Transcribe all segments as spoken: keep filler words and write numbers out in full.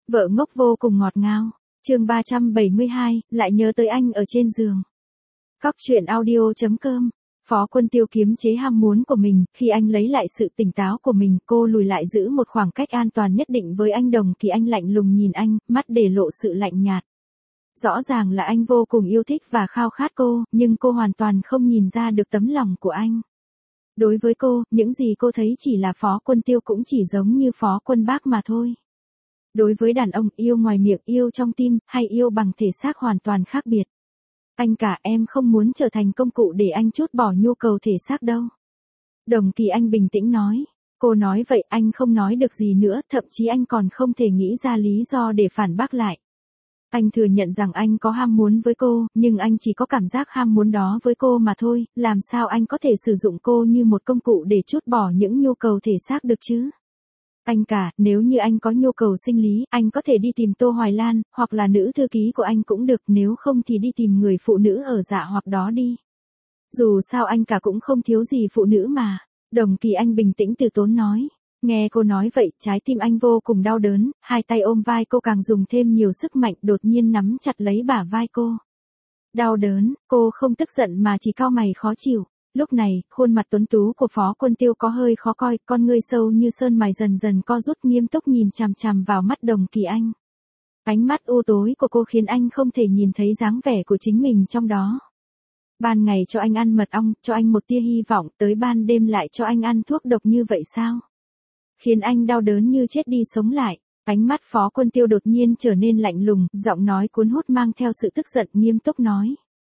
Vợ ngốc vô cùng ngọt ngào. Chương ba trăm bảy mươi hai, lại nhớ tới anh ở trên giường. Cóc truyện audio chấm com. Phó Quân Tiêu kiềm chế ham muốn của mình, khi anh lấy lại sự tỉnh táo của mình, cô lùi lại giữ một khoảng cách an toàn nhất định với anh. Đồng Kỳ Anh lạnh lùng nhìn anh, mắt để lộ sự lạnh nhạt. Rõ ràng là anh vô cùng yêu thích và khao khát cô, nhưng cô hoàn toàn không nhìn ra được tấm lòng của anh. Đối với cô, những gì cô thấy chỉ là Phó Quân Tiêu cũng chỉ giống như Phó Quân Bác mà thôi. Đối với đàn ông, yêu ngoài miệng, yêu trong tim, hay yêu bằng thể xác hoàn toàn khác biệt. Anh cả, em không muốn trở thành công cụ để anh trút bỏ nhu cầu thể xác đâu. Đồng Kỳ Anh bình tĩnh nói. Cô nói vậy anh không nói được gì nữa, thậm chí anh còn không thể nghĩ ra lý do để phản bác lại. Anh thừa nhận rằng anh có ham muốn với cô, nhưng anh chỉ có cảm giác ham muốn đó với cô mà thôi, làm sao anh có thể sử dụng cô như một công cụ để trút bỏ những nhu cầu thể xác được chứ? Anh cả, nếu như anh có nhu cầu sinh lý, anh có thể đi tìm Tô Hoài Lan, hoặc là nữ thư ký của anh cũng được, nếu không thì đi tìm người phụ nữ ở Dạ Hoặc đó đi. Dù sao anh cả cũng không thiếu gì phụ nữ mà. Đồng Kỳ Anh bình tĩnh từ tốn nói. Nghe cô nói vậy, trái tim anh vô cùng đau đớn, hai tay ôm vai cô càng dùng thêm nhiều sức mạnh, đột nhiên nắm chặt lấy bả vai cô. Đau đớn, cô không tức giận mà chỉ cau mày khó chịu. Lúc này, khuôn mặt tuấn tú của Phó Quân Tiêu có hơi khó coi, con ngươi sâu như sơn mày dần dần co rút, nghiêm túc nhìn chằm chằm vào mắt Đồng Kỳ Anh. Ánh mắt u tối của cô khiến anh không thể nhìn thấy dáng vẻ của chính mình trong đó. Ban ngày cho anh ăn mật ong, cho anh một tia hy vọng, tới ban đêm lại cho anh ăn thuốc độc như vậy sao? Khiến anh đau đớn như chết đi sống lại. Ánh mắt Phó Quân Tiêu đột nhiên trở nên lạnh lùng, giọng nói cuốn hút mang theo sự tức giận, nghiêm túc nói.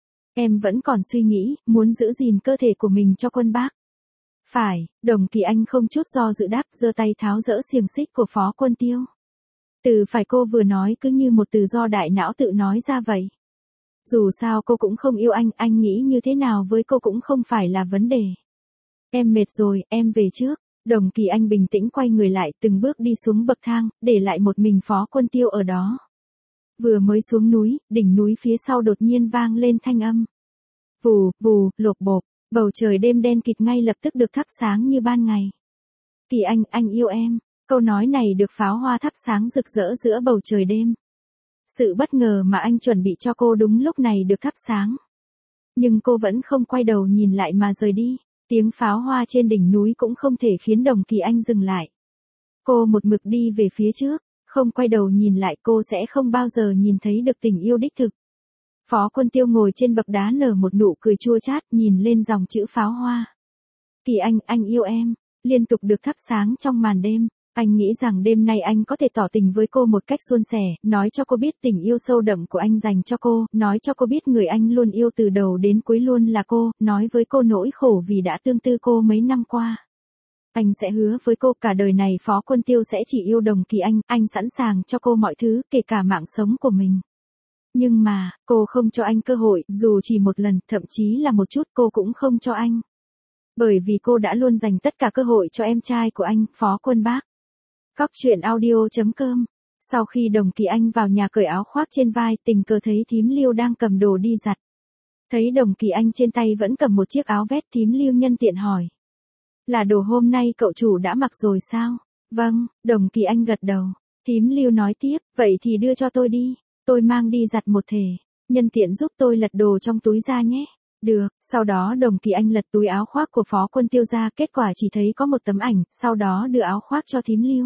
Em vẫn còn suy nghĩ, muốn giữ gìn cơ thể của mình cho Quân Bác. Phải, Đồng Kỳ Anh không chút do dự đáp, giơ tay tháo dỡ xiềng xích của Phó Quân Tiêu. Từ phải cô vừa nói cứ như một từ do đại não tự nói ra vậy. Dù sao cô cũng không yêu anh, anh nghĩ như thế nào với cô cũng không phải là vấn đề. Em mệt rồi, em về trước. Đồng Kỳ Anh bình tĩnh quay người lại, từng bước đi xuống bậc thang, để lại một mình Phó Quân Tiêu ở đó. Vừa mới xuống núi, đỉnh núi phía sau đột nhiên vang lên thanh âm. Vù, vù, lộp bộp, bầu trời đêm đen kịt ngay lập tức được thắp sáng như ban ngày. Kỳ Anh, anh yêu em. Câu nói này được pháo hoa thắp sáng rực rỡ giữa bầu trời đêm. Sự bất ngờ mà anh chuẩn bị cho cô đúng lúc này được thắp sáng. Nhưng cô vẫn không quay đầu nhìn lại mà rời đi. Tiếng pháo hoa trên đỉnh núi cũng không thể khiến Đồng Kỳ Anh dừng lại. Cô một mực đi về phía trước, không quay đầu nhìn lại, cô sẽ không bao giờ nhìn thấy được tình yêu đích thực. Phó Quân Tiêu ngồi trên bậc đá nở một nụ cười chua chát, nhìn lên dòng chữ pháo hoa. Kỳ Anh, anh yêu em, liên tục được thắp sáng trong màn đêm. Anh nghĩ rằng đêm nay anh có thể tỏ tình với cô một cách suôn sẻ, nói cho cô biết tình yêu sâu đậm của anh dành cho cô, nói cho cô biết người anh luôn yêu từ đầu đến cuối luôn là cô, nói với cô nỗi khổ vì đã tương tư cô mấy năm qua. Anh sẽ hứa với cô cả đời này Phó Quân Tiêu sẽ chỉ yêu Đồng Kỳ Anh, anh sẵn sàng cho cô mọi thứ, kể cả mạng sống của mình. Nhưng mà, cô không cho anh cơ hội, dù chỉ một lần, thậm chí là một chút cô cũng không cho anh. Bởi vì cô đã luôn dành tất cả cơ hội cho em trai của anh, Phó Quân Bác. Cóc truyện audio chấm com. Sau khi Đồng Kỳ Anh vào nhà cởi áo khoác trên vai, tình cờ thấy thím Liêu đang cầm đồ đi giặt. Thấy Đồng Kỳ Anh trên tay vẫn cầm một chiếc áo vest, thím Liêu nhân tiện hỏi. Là đồ hôm nay cậu chủ đã mặc rồi sao? Vâng, Đồng Kỳ Anh gật đầu. Thím Liêu nói tiếp, vậy thì đưa cho tôi đi. Tôi mang đi giặt một thể. Nhân tiện giúp tôi lật đồ trong túi ra nhé. Được, sau đó Đồng Kỳ Anh lật túi áo khoác của Phó Quân Tiêu ra, kết quả chỉ thấy có một tấm ảnh, sau đó đưa áo khoác cho thím Liêu.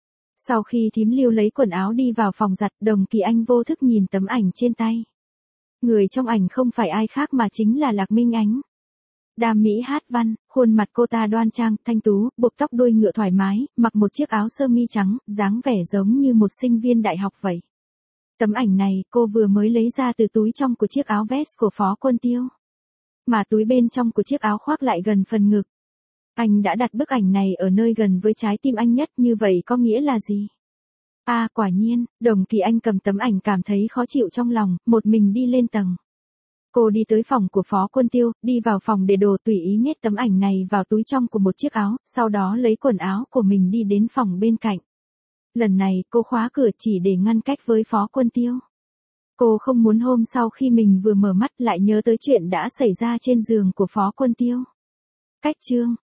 Sau khi thím Liêu lấy quần áo đi vào phòng giặt, Đồng Kỳ Anh vô thức nhìn tấm ảnh trên tay. Người trong ảnh không phải ai khác mà chính là Lạc Minh Ánh. Đam mỹ hát văn, khuôn mặt cô ta đoan trang, thanh tú, buộc tóc đuôi ngựa thoải mái, mặc một chiếc áo sơ mi trắng, dáng vẻ giống như một sinh viên đại học vậy. Tấm ảnh này, cô vừa mới lấy ra từ túi trong của chiếc áo vest của Phó Quân Tiêu. Mà túi bên trong của chiếc áo khoác lại gần phần ngực. Anh đã đặt bức ảnh này ở nơi gần với trái tim anh nhất, như vậy có nghĩa là gì? À, quả nhiên, Đồng Kỳ Anh cầm tấm ảnh cảm thấy khó chịu trong lòng, một mình đi lên tầng. Cô đi tới phòng của Phó Quân Tiêu, đi vào phòng để đồ, tùy ý nhét tấm ảnh này vào túi trong của một chiếc áo, sau đó lấy quần áo của mình đi đến phòng bên cạnh. Lần này, cô khóa cửa chỉ để ngăn cách với Phó Quân Tiêu. Cô không muốn hôm sau khi mình vừa mở mắt lại nhớ tới chuyện đã xảy ra trên giường của Phó Quân Tiêu. Cách chương